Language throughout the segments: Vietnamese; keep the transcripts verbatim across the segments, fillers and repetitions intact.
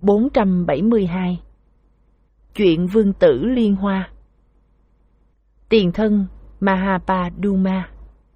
bốn trăm bảy mươi hai. Chuyện vương tử Liên Hoa. Tiền thân Mahapaduma.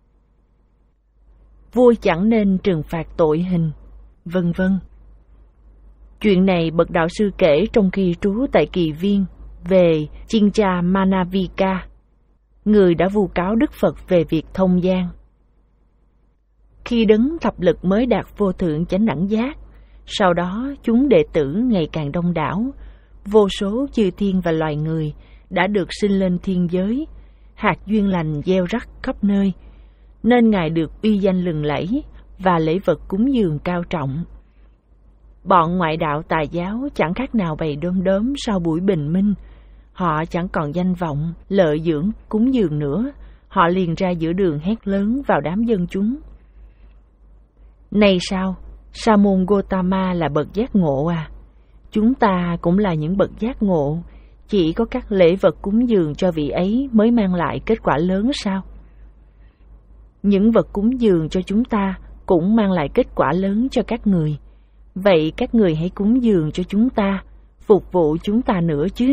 Vua chẳng nên trừng phạt tội hình, vân vân. Chuyện này bậc đạo sư kể trong khi trú tại Kỳ Viên về Chincha Manavika, người đã vu cáo Đức Phật về việc thông gian. Khi đấng thập lực mới đạt vô thượng chánh đẳng giác, sau đó chúng đệ tử ngày càng đông đảo, vô số chư thiên và loài người đã được sinh lên thiên giới, hạt duyên lành gieo rắc khắp nơi, nên Ngài được uy danh lừng lẫy và lễ vật cúng dường cao trọng. Bọn ngoại đạo tà giáo chẳng khác nào bầy đom đóm sau buổi bình minh. Họ chẳng còn danh vọng, lợi dưỡng, cúng dường nữa. Họ liền ra giữa đường hét lớn vào đám dân chúng: Này sao, Sa môn Gotama là bậc giác ngộ à? Chúng ta cũng là những bậc giác ngộ, chỉ có các lễ vật cúng dường cho vị ấy mới mang lại kết quả lớn sao? Những vật cúng dường cho chúng ta cũng mang lại kết quả lớn cho các người. Vậy các người hãy cúng dường cho chúng ta, phục vụ chúng ta nữa chứ.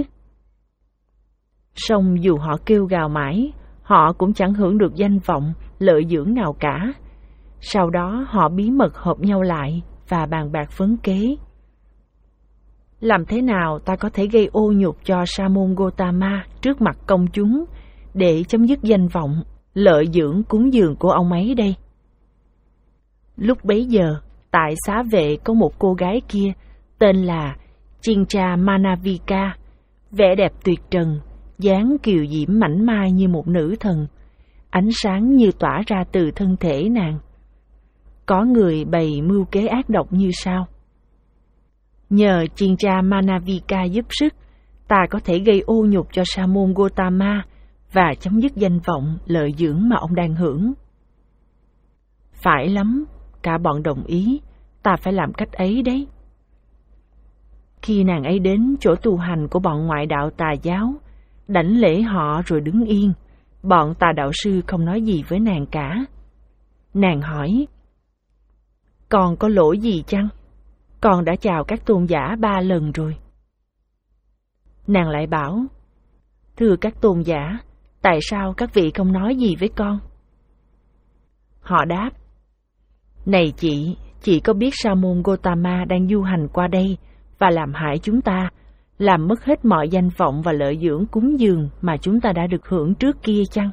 Song dù họ kêu gào mãi, họ cũng chẳng hưởng được danh vọng, lợi dưỡng nào cả. Sau đó họ bí mật hợp nhau lại và bàn bạc vấn kế. Làm thế nào ta có thể gây ô nhục cho Sa môn Gotama trước mặt công chúng để chấm dứt danh vọng, lợi dưỡng cúng dường của ông ấy đây? Lúc bấy giờ, tại xá vệ có một cô gái kia tên là Chincha Manavika, vẻ đẹp tuyệt trần, dáng kiều diễm mảnh mai như một nữ thần, ánh sáng như tỏa ra từ thân thể nàng. Có người bày mưu kế ác độc như sau: nhờ Chincha Manavika giúp sức, ta có thể gây ô nhục cho Sa môn Gotama và chấm dứt danh vọng, lợi dưỡng mà ông đang hưởng. Phải lắm, cả bọn đồng ý, ta phải làm cách ấy đấy. Khi nàng ấy đến chỗ tu hành của bọn ngoại đạo tà giáo, đảnh lễ họ rồi đứng yên, bọn tà đạo sư không nói gì với nàng cả. Nàng hỏi: Còn có lỗi gì chăng? Con đã chào các tôn giả ba lần rồi. Nàng lại bảo: Thưa các tôn giả, tại sao các vị không nói gì với con? Họ đáp: Này chị, chị có biết Sa môn Gotama đang du hành qua đây và làm hại chúng ta, làm mất hết mọi danh vọng và lợi dưỡng cúng dường mà chúng ta đã được hưởng trước kia chăng?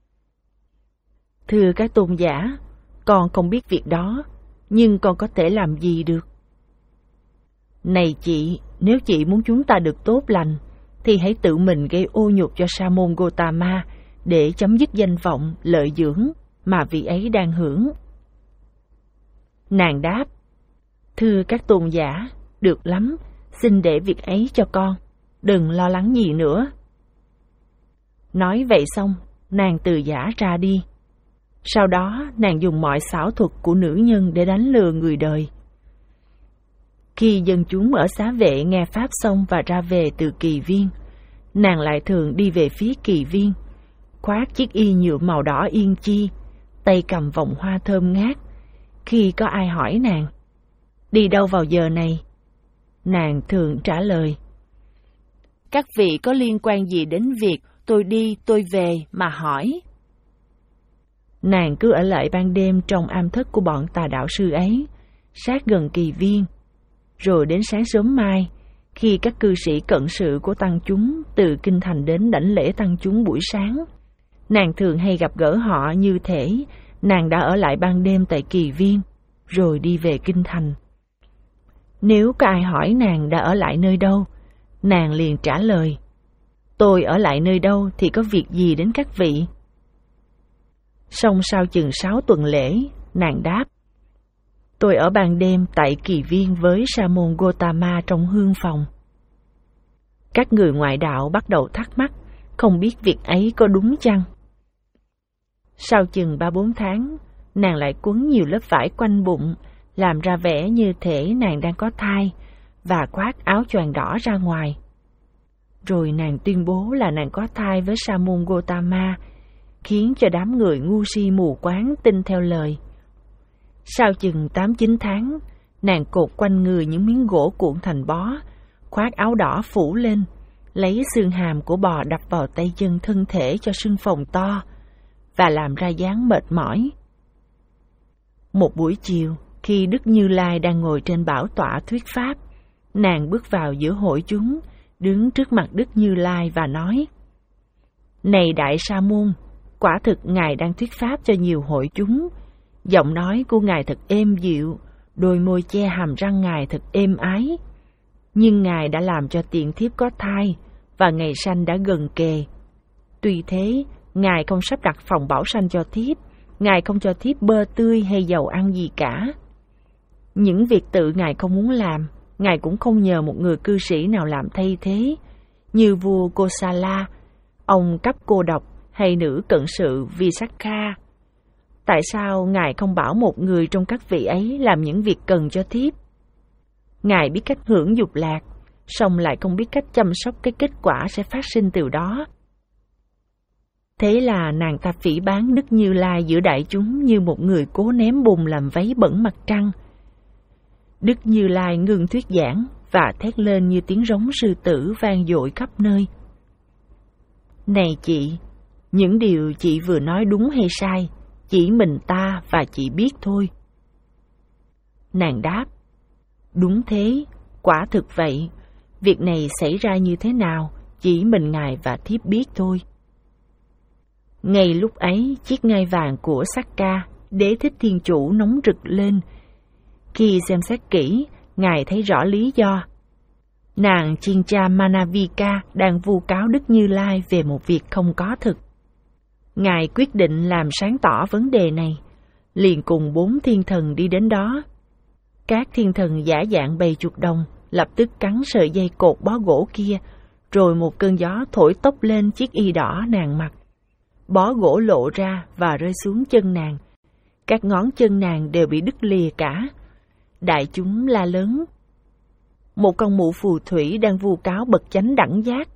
Thưa các tôn giả, con không biết việc đó, nhưng con có thể làm gì được? Này chị, nếu chị muốn chúng ta được tốt lành, thì hãy tự mình gây ô nhục cho Sa môn Gotama để chấm dứt danh vọng, lợi dưỡng mà vị ấy đang hưởng. Nàng đáp: Thưa các tôn giả, được lắm, xin để việc ấy cho con, đừng lo lắng gì nữa. Nói vậy xong, nàng từ giã ra đi. Sau đó, nàng dùng mọi xảo thuật của nữ nhân để đánh lừa người đời. Khi dân chúng ở xá vệ nghe pháp xong và ra về từ Kỳ Viên, nàng lại thường đi về phía Kỳ Viên, khoác chiếc y nhuộm màu đỏ yên chi, tay cầm vòng hoa thơm ngát. Khi có ai hỏi nàng: Đi đâu vào giờ này? Nàng thường trả lời: Các vị có liên quan gì đến việc tôi đi tôi về mà hỏi? Nàng cứ ở lại ban đêm trong am thất của bọn tà đạo sư ấy, sát gần Kỳ Viên. Rồi đến sáng sớm mai, khi các cư sĩ cận sự của tăng chúng từ kinh thành đến đảnh lễ tăng chúng buổi sáng, nàng thường hay gặp gỡ họ như thể nàng đã ở lại ban đêm tại Kỳ Viên, rồi đi về kinh thành. Nếu có ai hỏi nàng đã ở lại nơi đâu, nàng liền trả lời: Tôi ở lại nơi đâu thì có việc gì đến các vị? Xong sau chừng sáu tuần lễ, nàng đáp: Tôi ở ban đêm tại Kỳ Viên với Sa môn Gotama trong hương phòng. Các người ngoại đạo bắt đầu thắc mắc, không biết việc ấy có đúng chăng. Sau chừng ba bốn tháng, nàng lại quấn nhiều lớp vải quanh bụng, làm ra vẻ như thể nàng đang có thai, và khoác áo choàng đỏ ra ngoài. Rồi nàng tuyên bố là nàng có thai với Sa môn Gotama, khiến cho đám người ngu si mù quáng tin theo lời. Sau chừng tám chín tháng, Nàng cột quanh người những miếng gỗ cuộn thành bó, khoác áo đỏ phủ lên, lấy xương hàm của bò đập vào tay chân thân thể cho sưng phồng to, và làm ra dáng mệt mỏi. Một buổi chiều, khi Đức Như Lai đang ngồi trên bảo tọa thuyết pháp, nàng bước vào giữa hội chúng, đứng trước mặt Đức Như Lai và nói: Này Đại Sa Môn, quả thực Ngài đang thuyết pháp cho nhiều hội chúng. Giọng nói của Ngài thật êm dịu, đôi môi che hàm răng Ngài thật êm ái. Nhưng Ngài đã làm cho tiện thiếp có thai, và ngày sanh đã gần kề. Tuy thế, Ngài không sắp đặt phòng bảo sanh cho thiếp, Ngài không cho thiếp bơ tươi hay dầu ăn gì cả. Những việc tự Ngài không muốn làm, Ngài cũng không nhờ một người cư sĩ nào làm thay thế, như vua Kosala, ông cấp cô độc hay nữ cận sự Visakha. Tại sao Ngài không bảo một người trong các vị ấy làm những việc cần cho thiếp? Ngài biết cách hưởng dục lạc, song lại không biết cách chăm sóc cái kết quả sẽ phát sinh từ đó. Thế là nàng ta phỉ báng Đức Như Lai giữa đại chúng như một người cố ném bùn làm váy bẩn mặt trăng. Đức Như Lai ngừng thuyết giảng và thét lên như tiếng rống sư tử vang dội khắp nơi. Này chị, những điều chị vừa nói đúng hay sai, chỉ mình ta và chị biết thôi. Nàng đáp: Đúng thế, quả thực vậy. Việc này xảy ra như thế nào, chỉ mình Ngài và thiếp biết thôi. Ngay lúc ấy, chiếc ngai vàng của Sakka, Đế Thích Thiên Chủ nóng rực lên. Khi xem xét kỹ, Ngài thấy rõ lý do. Nàng Chincha Manavika đang vu cáo Đức Như Lai về một việc không có thực. Ngài quyết định làm sáng tỏ vấn đề này, liền cùng bốn thiên thần đi đến đó. Các thiên thần giả dạng bầy chuột đồng, lập tức cắn sợi dây cột bó gỗ kia, rồi một cơn gió thổi tốc lên chiếc y đỏ nàng mặc. Bó gỗ lộ ra và rơi xuống chân nàng. Các ngón chân nàng đều bị đứt lìa cả. Đại chúng la lớn: Một con mụ phù thủy đang vu cáo bậc chánh đẳng giác.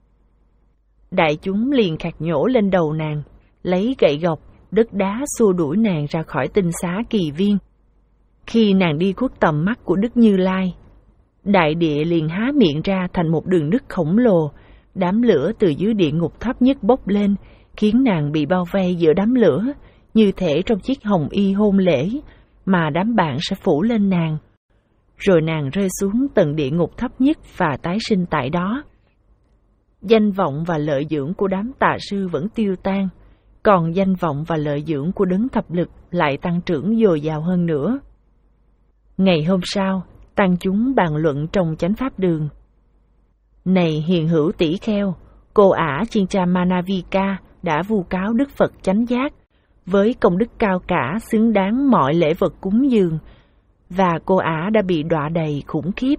Đại chúng liền khạc nhổ lên đầu nàng, lấy gậy gộc, đất đá xua đuổi nàng ra khỏi tinh xá Kỳ Viên. Khi nàng đi khuất tầm mắt của Đức Như Lai, đại địa liền há miệng ra thành một đường nứt khổng lồ. Đám lửa từ dưới địa ngục thấp nhất bốc lên, khiến nàng bị bao vây giữa đám lửa, như thể trong chiếc hồng y hôn lễ mà đám bạn sẽ phủ lên nàng. Rồi nàng rơi xuống tận địa ngục thấp nhất và tái sinh tại đó. Danh vọng và lợi dưỡng của đám tà sư vẫn tiêu tan, còn danh vọng và lợi dưỡng của đấng thập lực lại tăng trưởng dồi dào hơn nữa. Ngày hôm sau, tăng chúng bàn luận trong chánh pháp đường. Này hiền hữu tỷ kheo, cô ả Chincha Manavika đã vu cáo Đức Phật chánh giác với công đức cao cả xứng đáng mọi lễ vật cúng dường, và cô ả đã bị đọa đầy khủng khiếp.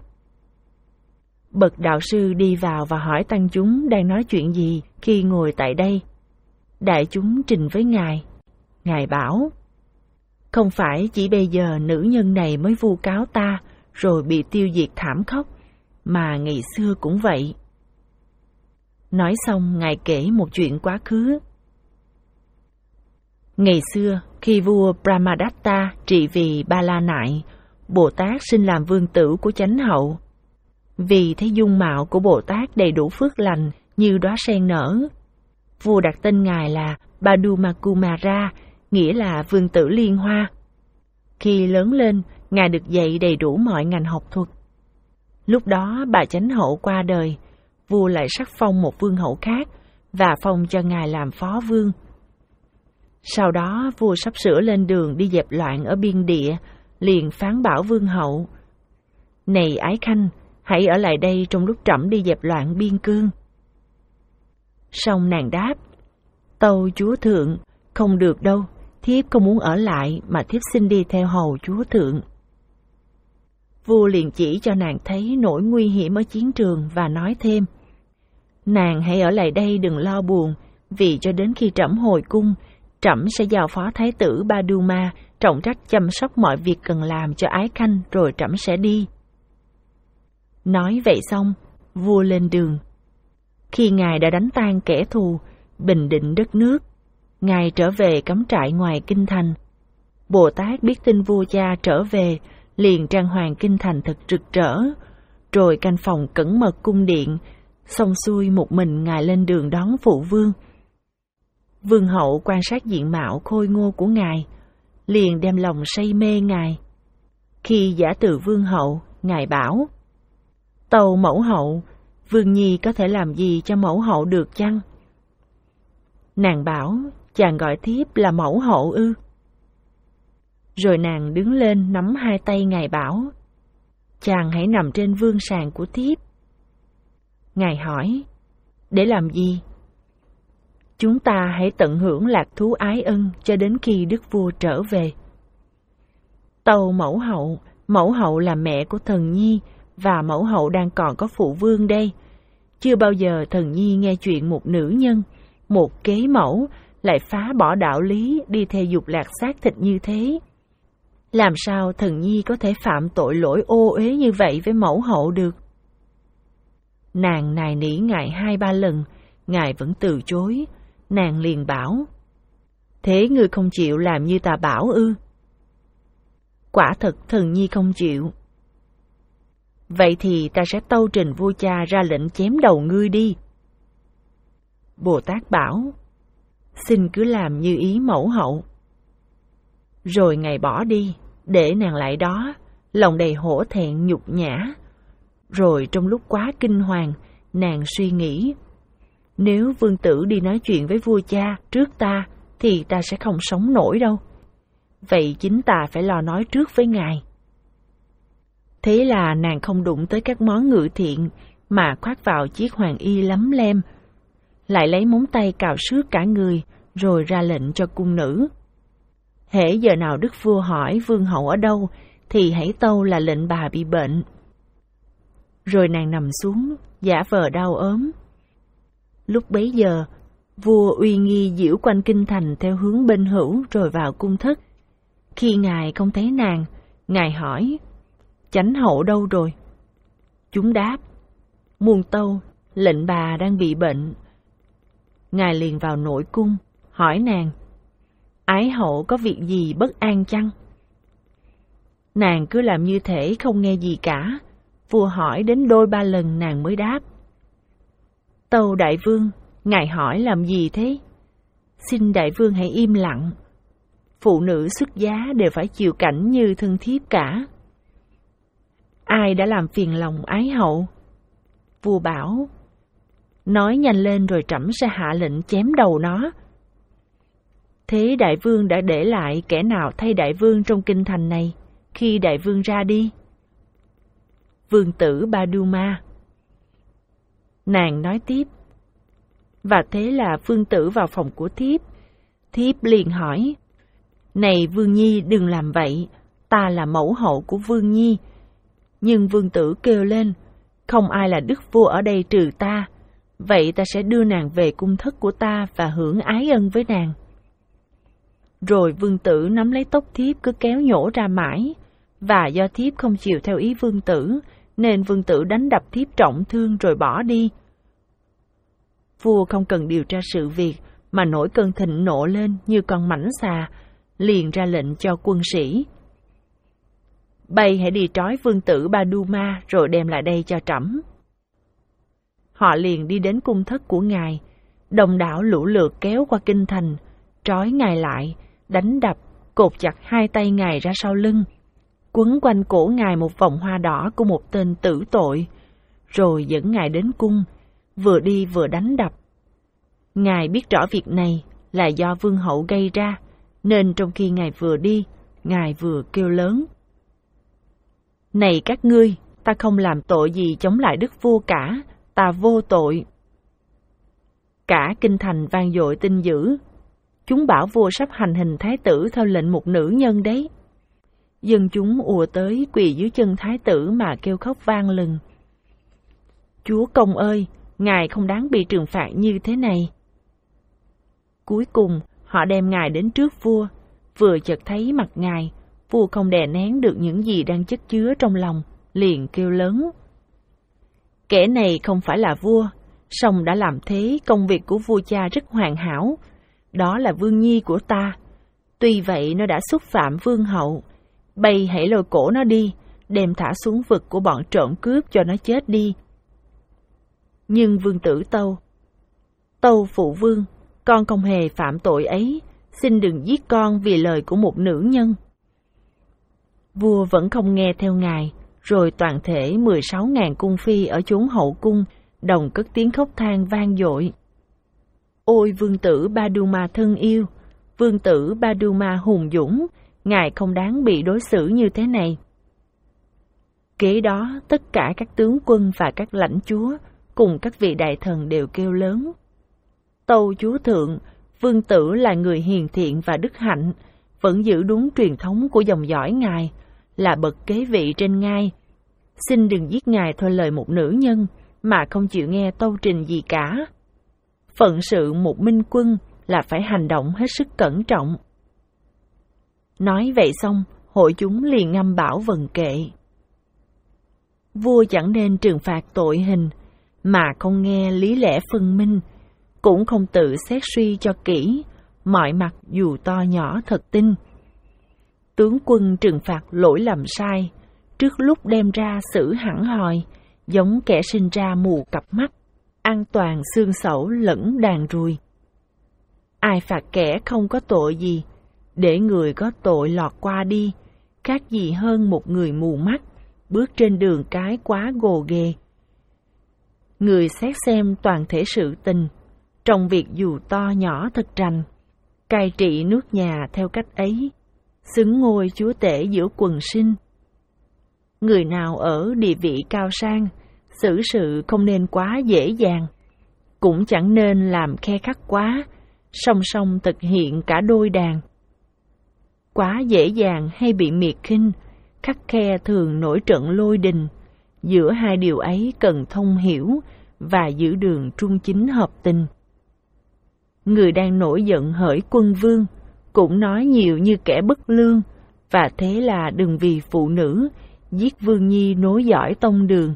Bậc đạo sư đi vào và hỏi tăng chúng đang nói chuyện gì khi ngồi tại đây. Đại chúng trình với Ngài. Ngài bảo: Không phải chỉ bây giờ nữ nhân này mới vu cáo ta rồi bị tiêu diệt thảm khốc, mà ngày xưa cũng vậy. Nói xong, Ngài kể một chuyện quá khứ. Ngày xưa, khi vua Brahmadatta trị vì Ba La Nại, Bồ Tát sinh làm vương tử của chánh hậu. Vì thấy dung mạo của Bồ Tát đầy đủ phước lành như đóa sen nở, vua đặt tên Ngài là Padumakumara, nghĩa là vương tử liên hoa. Khi lớn lên, Ngài được dạy đầy đủ mọi ngành học thuật. Lúc đó bà chánh hậu qua đời, vua lại sắc phong một vương hậu khác và phong cho Ngài làm phó vương. Sau đó vua sắp sửa lên đường đi dẹp loạn ở biên địa, liền phán bảo vương hậu: Này Ái Khanh, hãy ở lại đây trong lúc trẫm đi dẹp loạn biên cương. Song nàng đáp: Tâu chúa thượng, không được đâu, thiếp không muốn ở lại mà thiếp xin đi theo hầu chúa thượng. Vua liền chỉ cho nàng thấy nỗi nguy hiểm ở chiến trường và nói thêm: Nàng hãy ở lại đây, đừng lo buồn, vì cho đến khi trẫm hồi cung, trẫm sẽ giao phó thái tử Baduma trọng trách chăm sóc mọi việc cần làm cho Ái Khanh, rồi trẫm sẽ đi. Nói vậy xong, vua lên đường. Khi Ngài đã đánh tan kẻ thù, bình định đất nước, Ngài trở về cắm trại ngoài kinh thành. Bồ Tát biết tin vua cha trở về, liền trang hoàng kinh thành thật rực rỡ, rồi canh phòng cẩn mật cung điện, xong xuôi một mình ngài lên đường đón phụ vương. Vương hậu quan sát diện mạo khôi ngô của ngài, liền đem lòng say mê ngài. Khi giả từ vương hậu, ngài bảo: "Tâu mẫu hậu, vương nhi có thể làm gì cho mẫu hậu được chăng?" Nàng bảo: "Chàng gọi thiếp là mẫu hậu ư?" Rồi nàng đứng lên nắm hai tay ngài bảo: "Chàng hãy nằm trên vương sàng của thiếp." Ngài hỏi: "Để làm gì?" "Chúng ta hãy tận hưởng lạc thú ái ân cho đến khi đức vua trở về." "Tâu mẫu hậu, mẫu hậu là mẹ của thần nhi, và mẫu hậu đang còn có phụ vương đây. Chưa bao giờ thần nhi nghe chuyện một nữ nhân, một kế mẫu, lại phá bỏ đạo lý đi theo dục lạc xác thịt như thế. Làm sao thần nhi có thể phạm tội lỗi ô uế như vậy với mẫu hậu được?" Nàng nài nỉ ngài hai ba lần, ngài vẫn từ chối. Nàng liền bảo: "Thế ngươi không chịu làm như ta bảo ư?" "Quả thật thần nhi không chịu." "Vậy thì ta sẽ tâu trình vua cha ra lệnh chém đầu ngươi đi." Bồ Tát bảo: "Xin cứ làm như ý mẫu hậu." Rồi ngài bỏ đi, để nàng lại đó, lòng đầy hổ thẹn nhục nhã. Rồi trong lúc quá kinh hoàng, nàng suy nghĩ: nếu vương tử đi nói chuyện với vua cha trước ta, thì ta sẽ không sống nổi đâu. Vậy chính ta phải lo nói trước với ngài. Thế là nàng không đụng tới các món ngự thiện, mà khoác vào chiếc hoàng y lấm lem, lại lấy móng tay cào xước cả người, rồi ra lệnh cho cung nữ: hễ giờ nào đức vua hỏi vương hậu ở đâu, thì hãy tâu là lệnh bà bị bệnh. Rồi nàng nằm xuống, giả vờ đau ốm. Lúc bấy giờ, vua uy nghi diễu quanh kinh thành theo hướng bên hữu rồi vào cung thất. Khi ngài không thấy nàng, ngài hỏi: chánh hậu đâu rồi? Chúng đáp: muôn tâu, lệnh bà đang bị bệnh. Ngài liền vào nội cung, hỏi nàng: ái hậu có việc gì bất an chăng? Nàng cứ làm như thể không nghe gì cả. Vua hỏi đến đôi ba lần nàng mới đáp: tâu đại vương, ngài hỏi làm gì thế? Xin đại vương hãy im lặng. Phụ nữ xuất giá đều phải chịu cảnh như thân thiếp cả. Ai đã làm phiền lòng ái hậu? Vua bảo: nói nhanh lên rồi trẫm sẽ hạ lệnh chém đầu nó. Thế đại vương đã để lại kẻ nào thay đại vương trong kinh thành này khi đại vương ra đi? Vương tử Baduma. Nàng nói tiếp: và thế là vương tử vào phòng của thiếp. Thiếp liền hỏi: này vương nhi đừng làm vậy, ta là mẫu hậu của vương nhi. Nhưng vương tử kêu lên: không ai là đức vua ở đây trừ ta, vậy ta sẽ đưa nàng về cung thất của ta và hưởng ái ân với nàng. Rồi vương tử nắm lấy tóc thiếp cứ kéo nhổ ra mãi, và do thiếp không chịu theo ý vương tử, nên vương tử đánh đập thiếp trọng thương rồi bỏ đi. Vua không cần điều tra sự việc, mà nổi cơn thịnh nộ lên như con mãnh xà, liền ra lệnh cho quân sĩ: bây hãy đi trói vương tử Baduma rồi đem lại đây cho trẫm. Họ liền đi đến cung thất của ngài, đồng đảo lũ lượt kéo qua kinh thành, trói ngài lại, đánh đập, cột chặt hai tay ngài ra sau lưng, quấn quanh cổ ngài một vòng hoa đỏ của một tên tử tội, rồi dẫn ngài đến cung, vừa đi vừa đánh đập. Ngài biết rõ việc này là do vương hậu gây ra, nên trong khi ngài vừa đi, ngài vừa kêu lớn: này các ngươi, ta không làm tội gì chống lại đức vua cả, ta vô tội. Cả kinh thành vang dội tin dữ. Chúng bảo vua sắp hành hình thái tử theo lệnh một nữ nhân đấy. Dân chúng ùa tới quỳ dưới chân thái tử mà kêu khóc vang lừng: chúa công ơi, ngài không đáng bị trừng phạt như thế này. Cuối cùng họ đem ngài đến trước vua. Vừa chợt thấy mặt ngài, vua không đè nén được những gì đang chất chứa trong lòng, liền kêu lớn: kẻ này không phải là vua, song đã làm thế công việc của vua cha rất hoàn hảo. Đó là vương nhi của ta. Tuy vậy nó đã xúc phạm vương hậu, Bây hãy lôi cổ nó đi, đem thả xuống vực của bọn trộm cướp cho nó chết đi. Nhưng vương tử tâu: Tâu phụ vương, con không hề phạm tội ấy, xin đừng giết con vì lời của một nữ nhân. Vua vẫn không nghe theo ngài, rồi toàn thể mười sáu ngàn cung phi ở chốn hậu cung đồng cất tiếng khóc than vang dội. Ôi vương tử Paduma thân yêu, vương tử Paduma hùng dũng, ngài không đáng bị đối xử như thế này. Kế đó tất cả các tướng quân và các lãnh chúa cùng các vị đại thần đều kêu lớn: Tâu chúa thượng, vương tử là người hiền thiện và đức hạnh, vẫn giữ đúng truyền thống của dòng dõi ngài, là bậc kế vị trên ngai. Xin đừng giết ngài theo lời một nữ nhân mà không chịu nghe tâu trình gì cả. Phận sự một minh quân là phải hành động hết sức cẩn trọng. Nói vậy xong, hội chúng liền ngâm bảo vần kệ. Vua chẳng nên trừng phạt tội hình, mà không nghe lý lẽ phân minh, cũng không tự xét suy cho kỹ, mọi mặt dù to nhỏ thật tinh. Tướng quân trừng phạt lỗi lầm sai, trước lúc đem ra xử hẳn hoi, giống kẻ sinh ra mù cặp mắt, ăn toàn xương sẩu lẫn đàn ruồi. Ai phạt kẻ không có tội gì, để người có tội lọt qua đi, khác gì hơn một người mù mắt, bước trên đường cái quá gồ ghề. Người xét xem toàn thể sự tình, trong việc dù to nhỏ thật rành, cai trị nước nhà theo cách ấy, xứng ngôi chúa tể giữa quần sinh. Người nào ở địa vị cao sang, xử sự không nên quá dễ dàng, cũng chẳng nên làm khe khắc quá, song song thực hiện cả đôi đàn. Quá dễ dàng hay bị miệt khinh, khắt khe thường nổi trận lôi đình, giữa hai điều ấy cần thông hiểu và giữ đường trung chính hợp tình. Người đang nổi giận hỡi quân vương, cũng nói nhiều như kẻ bất lương, và thế là đừng vì phụ nữ giết vương nhi nối dõi tông đường.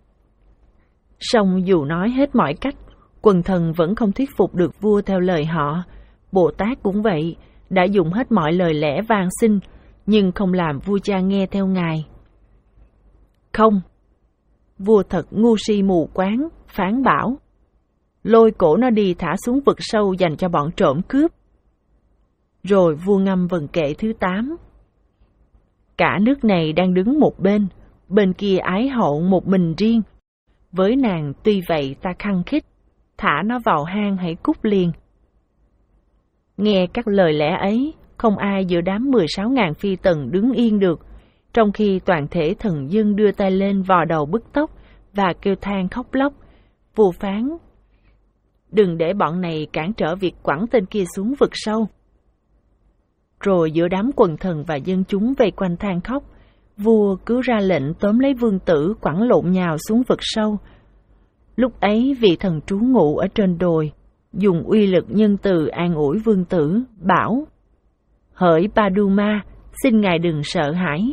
Song dù nói hết mọi cách, quần thần vẫn không thuyết phục được vua theo lời họ. Bồ Tát cũng vậy, đã dùng hết mọi lời lẽ van xin, nhưng không làm vua cha nghe theo ngài. Không, vua thật ngu si mù quáng, phán bảo: Lôi cổ nó đi thả xuống vực sâu dành cho bọn trộm cướp. Rồi vua ngâm vần kệ thứ tám. Cả nước này đang đứng một bên, bên kia ái hậu một mình riêng. Với nàng tuy vậy ta khăng khít, thả nó vào hang hãy cút liền. Nghe các lời lẽ ấy, không ai giữa đám mười sáu ngàn phi tần đứng yên được, trong khi toàn thể thần dân đưa tay lên vò đầu bứt tóc và kêu than khóc lóc. Vua phán: Đừng để bọn này cản trở việc quẳng tên kia xuống vực sâu. Rồi giữa đám quần thần và dân chúng vây quanh than khóc, vua cứ ra lệnh tóm lấy vương tử quẳng lộn nhào xuống vực sâu. Lúc ấy vị thần trú ngụ ở trên đồi dùng uy lực nhân từ an ủi vương tử, bảo: Hỡi Paduma, xin ngài đừng sợ hãi.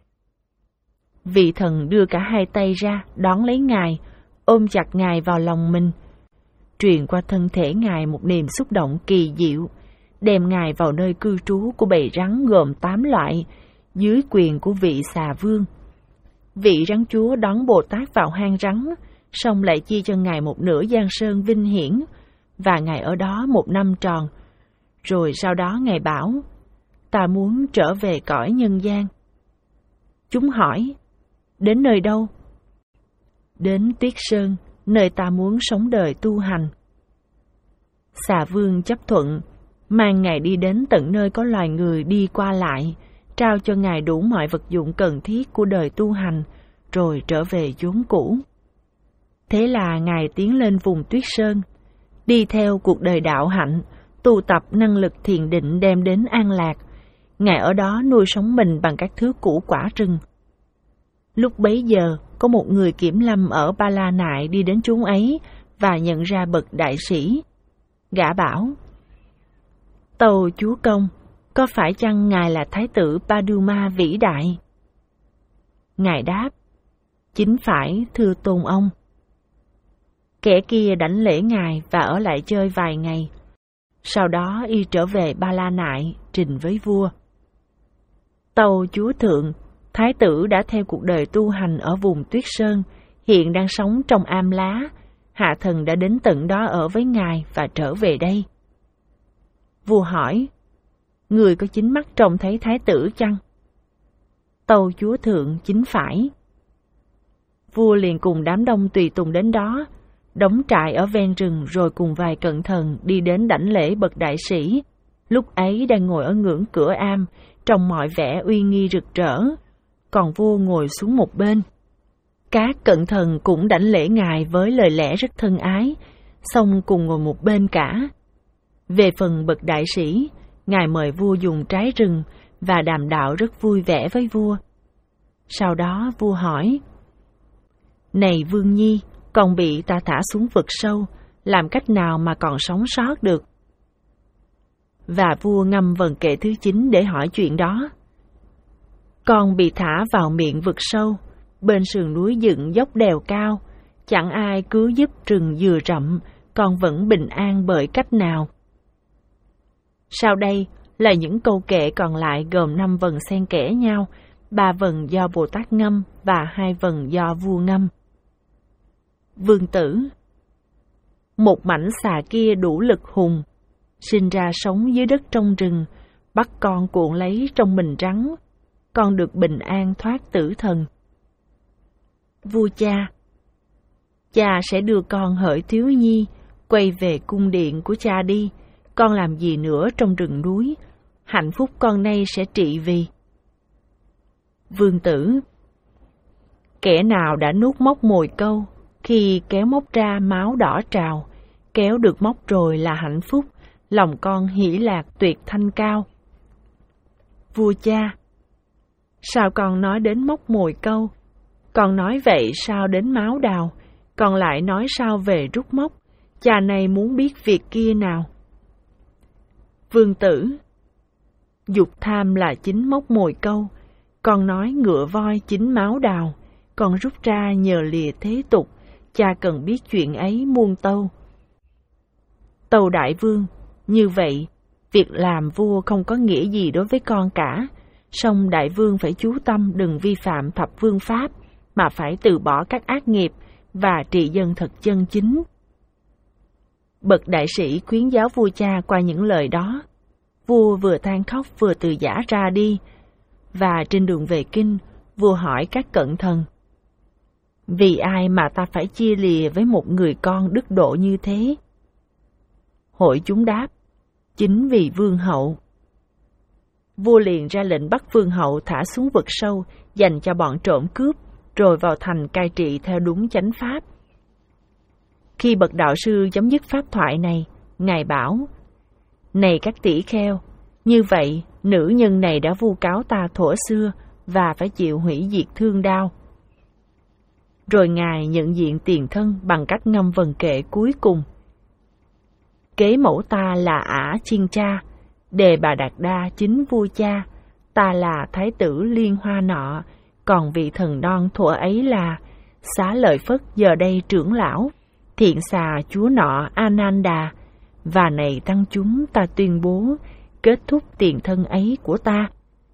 Vị thần đưa cả hai tay ra đón lấy ngài, ôm chặt ngài vào lòng mình, truyền qua thân thể ngài một niềm xúc động kỳ diệu, đem ngài vào nơi cư trú của bầy rắn gồm tám loại, dưới quyền của vị xà vương. Vị rắn chúa đón Bồ Tát vào hang rắn, xong lại chia cho ngài một nửa giang sơn vinh hiển, và ngài ở đó một năm tròn. Rồi sau đó ngài bảo: Ta muốn trở về cõi nhân gian. Chúng hỏi: Đến nơi đâu? Đến Tuyết Sơn, nơi ta muốn sống đời tu hành. Xà vương chấp thuận, mang ngài đi đến tận nơi có loài người đi qua lại, trao cho ngài đủ mọi vật dụng cần thiết của đời tu hành, rồi trở về chốn cũ. Thế là ngài tiến lên vùng Tuyết Sơn, đi theo cuộc đời đạo hạnh, tu tập năng lực thiền định đem đến an lạc. Ngài ở đó nuôi sống mình bằng các thứ củ quả rừng. Lúc bấy giờ, có một người kiểm lâm ở Ba La Nại đi đến chốn ấy và nhận ra bậc đại sĩ. Gã bảo: Tâu chúa công, có phải chăng ngài là thái tử Paduma vĩ đại? Ngài đáp: Chính phải, thưa tôn ông. Kẻ kia đảnh lễ ngài và ở lại chơi vài ngày. Sau đó y trở về Ba La Nại trình với vua. Tâu chúa thượng, thái tử đã theo cuộc đời tu hành ở vùng Tuyết Sơn, hiện đang sống trong Am Lá. Hạ thần đã đến tận đó ở với ngài và trở về đây. Vua hỏi, người có chính mắt trông thấy thái tử chăng? Tâu chúa thượng, chính phải. Vua liền cùng đám đông tùy tùng đến đó, đóng trại ở ven rừng rồi cùng vài cận thần đi đến đảnh lễ bậc đại sĩ. Lúc ấy đang ngồi ở ngưỡng cửa am, trông mọi vẻ uy nghi rực rỡ, còn vua ngồi xuống một bên. Các cận thần cũng đảnh lễ ngài với lời lẽ rất thân ái, xong cùng ngồi một bên cả. Về phần bậc đại sĩ, ngài mời vua dùng trái rừng và đàm đạo rất vui vẻ với vua. Sau đó vua hỏi, này Vương Nhi, con bị ta thả xuống vực sâu, làm cách nào mà còn sống sót được? Và vua ngâm vần kệ thứ chín để hỏi chuyện đó. Con bị thả vào miệng vực sâu, bên sườn núi dựng dốc đèo cao, chẳng ai cứu giúp rừng dừa rậm, con vẫn bình an bởi cách nào? Sau đây là những câu kệ còn lại gồm năm vần xen kẽ nhau, ba vần do Bồ Tát ngâm và hai vần do vua ngâm. Vương tử, một mảnh xà kia đủ lực hùng, sinh ra sống dưới đất trong rừng, bắt con cuộn lấy trong mình rắn, con được bình an thoát tử thần. Vua cha, cha sẽ đưa con hỡi thiếu nhi, quay về cung điện của cha đi, con làm gì nữa trong rừng núi, hạnh phúc con nay sẽ trị vì. Vương tử, kẻ nào đã nuốt móc mồi câu, khi kéo móc ra máu đỏ trào, kéo được móc rồi là hạnh phúc, lòng con hỷ lạc tuyệt thanh cao. Vua cha, sao con nói đến móc mồi câu, con nói vậy sao đến máu đào, con lại nói sao về rút móc, cha này muốn biết việc kia nào. Vương tử, dục tham là chính móc mồi câu, con nói ngựa voi chính máu đào, con rút ra nhờ lìa thế tục, cha cần biết chuyện ấy muôn tâu. Tâu đại vương, như vậy, việc làm vua không có nghĩa gì đối với con cả, song đại vương phải chú tâm đừng vi phạm thập vương pháp, mà phải từ bỏ các ác nghiệp và trị dân thật chân chính. Bậc đại sĩ khuyến giáo vua cha qua những lời đó. Vua vừa than khóc vừa từ giã ra đi, và trên đường về kinh, vua hỏi các cận thần, vì ai mà ta phải chia lìa với một người con đức độ như thế? Hội chúng đáp, chính vì vương hậu. Vua liền ra lệnh bắt vương hậu thả xuống vực sâu, dành cho bọn trộm cướp, rồi vào thành cai trị theo đúng chánh pháp. Khi bậc đạo sư chấm dứt pháp thoại này, ngài bảo, này các tỷ kheo, như vậy nữ nhân này đã vu cáo ta thuở xưa và phải chịu hủy diệt thương đao. Rồi ngài nhận diện tiền thân bằng cách ngâm vần kệ cuối cùng. Kế mẫu ta là Ả Chiên Cha, đề bà Đạt Đa chính vua cha, ta là thái tử Liên Hoa nọ, còn vị thần non thuở ấy là Xá Lợi Phất giờ đây trưởng lão, thiện xà chúa nọ Ananda, và này tăng chúng ta tuyên bố kết thúc tiền thân ấy của ta.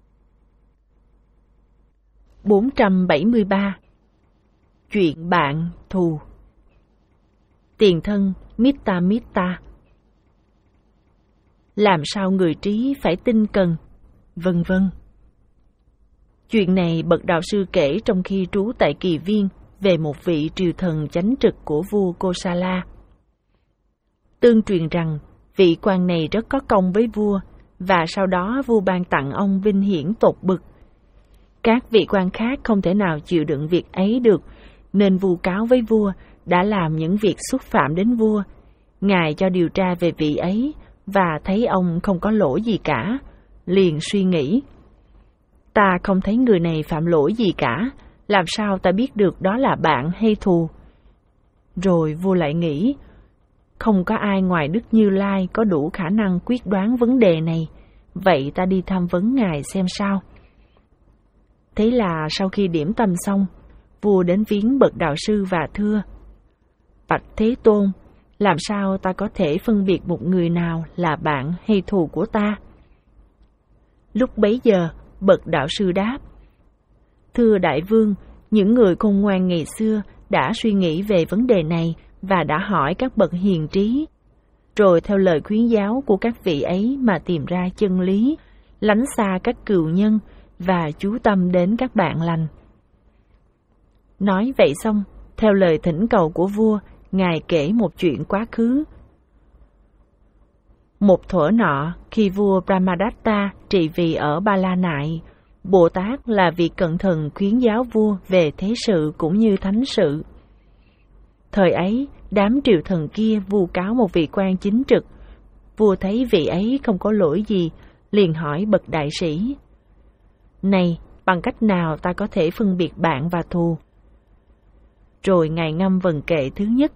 bốn trăm bảy mươi ba. Chuyện bạn thù. Tiền thân Mitta Mitta. Làm sao người trí phải tinh cần, vân vân. Chuyện này bậc đạo sư kể trong khi trú tại Kỳ Viên về một vị triều thần chánh trực của vua Kosala. Tương truyền rằng vị quan này rất có công với vua, và sau đó vua ban tặng ông vinh hiển tột bực. Các vị quan khác không thể nào chịu đựng việc ấy được, nên vu cáo với vua đã làm những việc xúc phạm đến vua. Ngài cho điều tra về vị ấy và thấy ông không có lỗi gì cả, liền suy nghĩ, ta không thấy người này phạm lỗi gì cả, làm sao ta biết được đó là bạn hay thù? Rồi vua lại nghĩ, không có ai ngoài Đức Như Lai có đủ khả năng quyết đoán vấn đề này, vậy ta đi tham vấn ngài xem sao. Thế là sau khi điểm tâm xong, vua đến viếng bậc đạo sư và thưa, bạch Thế Tôn, làm sao ta có thể phân biệt một người nào là bạn hay thù của ta? Lúc bấy giờ, Bậc đạo sư đáp: Thưa đại vương, những người khôn ngoan ngày xưa đã suy nghĩ về vấn đề này và đã hỏi các bậc hiền trí, rồi theo lời khuyến giáo của các vị ấy mà tìm ra chân lý, lánh xa các cừu nhân và chú tâm đến các bạn lành. Nói vậy xong, theo lời thỉnh cầu của vua, Ngài kể một chuyện quá khứ. Một thuở nọ, khi vua Brahmadatta trị vì ở Ba La Nại, Bồ Tát là vị cận thần khuyến giáo vua về thế sự cũng như thánh sự. Thời ấy, đám triều thần kia vu cáo một vị quan chính trực. Vua thấy vị ấy không có lỗi gì, liền hỏi bậc đại sĩ: Này, bằng cách nào ta có thể phân biệt bạn và thù? Rồi Ngài ngâm vần kệ thứ nhất: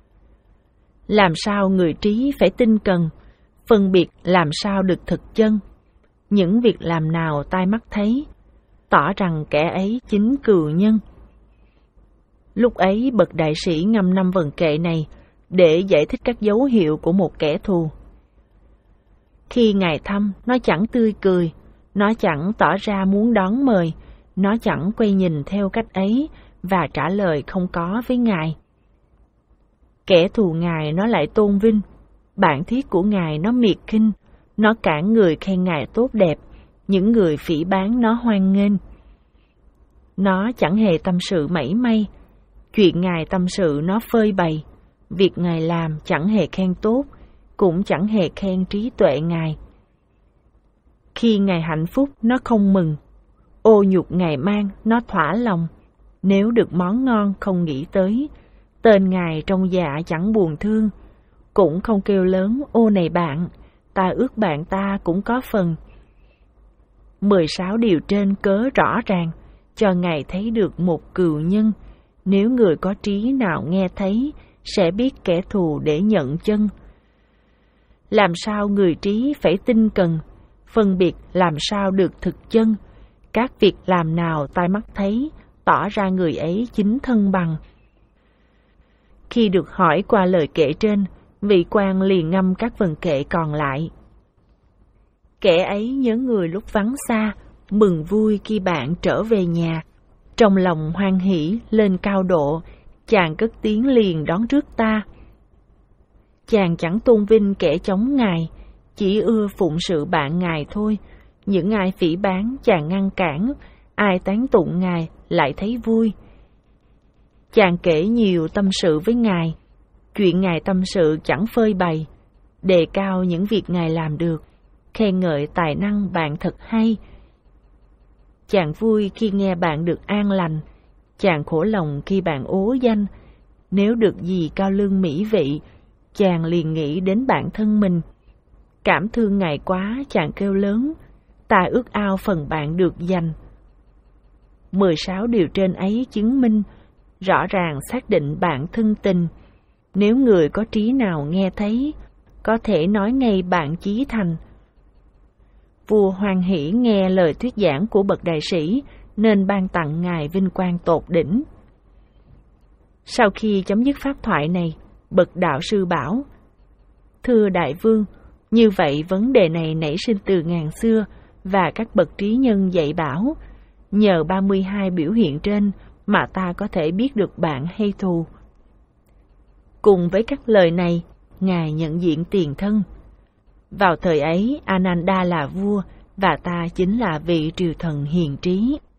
Làm sao người trí phải tinh cần, phân biệt làm sao được thực chân. Những việc làm nào tai mắt thấy, tỏ rằng kẻ ấy chính cừu nhân. Lúc ấy bậc đại sĩ ngâm năm vần kệ này để giải thích các dấu hiệu của một kẻ thù. Khi Ngài thăm, nó chẳng tươi cười, nó chẳng tỏ ra muốn đón mời, nó chẳng quay nhìn theo cách ấy và trả lời không có với Ngài. Kẻ thù Ngài nó lại tôn vinh, bạn thiết của Ngài nó miệt khinh, nó cản người khen Ngài tốt đẹp, những người phỉ báng nó hoan nghênh. Nó chẳng hề tâm sự mảy may, chuyện Ngài tâm sự nó phơi bày, việc Ngài làm chẳng hề khen tốt, cũng chẳng hề khen trí tuệ Ngài. Khi Ngài hạnh phúc nó không mừng, ô nhục Ngài mang nó thỏa lòng, nếu được món ngon không nghĩ tới, tên Ngài trong dạ chẳng buồn thương, cũng không kêu lớn ô này bạn, ta ước bạn ta cũng có phần. Mười sáu điều trên cớ rõ ràng, cho Ngài thấy được một cừu nhân, nếu người có trí nào nghe thấy, sẽ biết kẻ thù để nhận chân. Làm sao người trí phải tinh cần, phân biệt làm sao được thực chân, các việc làm nào tai mắt thấy, tỏ ra người ấy chính thân bằng. Khi được hỏi qua lời kể trên, vị quan liền ngâm các vần kệ còn lại. Kẻ ấy nhớ người lúc vắng xa, mừng vui khi bạn trở về nhà. Trong lòng hoan hỷ lên cao độ, chàng cất tiếng liền đón rước ta. Chàng chẳng tôn vinh kẻ chống Ngài, chỉ ưa phụng sự bạn Ngài thôi. Những ai phỉ báng chàng ngăn cản, ai tán tụng Ngài lại thấy vui. Chàng kể nhiều tâm sự với Ngài, chuyện Ngài tâm sự chẳng phơi bày, đề cao những việc Ngài làm được, khen ngợi tài năng bạn thật hay. Chàng vui khi nghe bạn được an lành, chàng khổ lòng khi bạn ố danh. Nếu được gì cao lương mỹ vị, chàng liền nghĩ đến bản thân mình. Cảm thương Ngài quá, chàng kêu lớn, ta ước ao phần bạn được dành. Mười sáu điều trên ấy chứng minh, rõ ràng xác định bạn thân tình. Nếu người có trí nào nghe thấy, có thể nói ngay bạn chí thành. Vua hoan hỷ nghe lời thuyết giảng của bậc đại sĩ, nên ban tặng Ngài vinh quang tột đỉnh. Sau khi chấm dứt pháp thoại này, bậc đạo sư bảo: Thưa đại vương, như vậy vấn đề này nảy sinh từ ngàn xưa, và các bậc trí nhân dạy bảo, nhờ ba mươi hai biểu hiện trên mà ta có thể biết được bạn hay thù. Cùng với các lời này, Ngài nhận diện tiền thân. Vào thời ấy, Ananda là vua, và ta chính là vị triều thần hiền trí.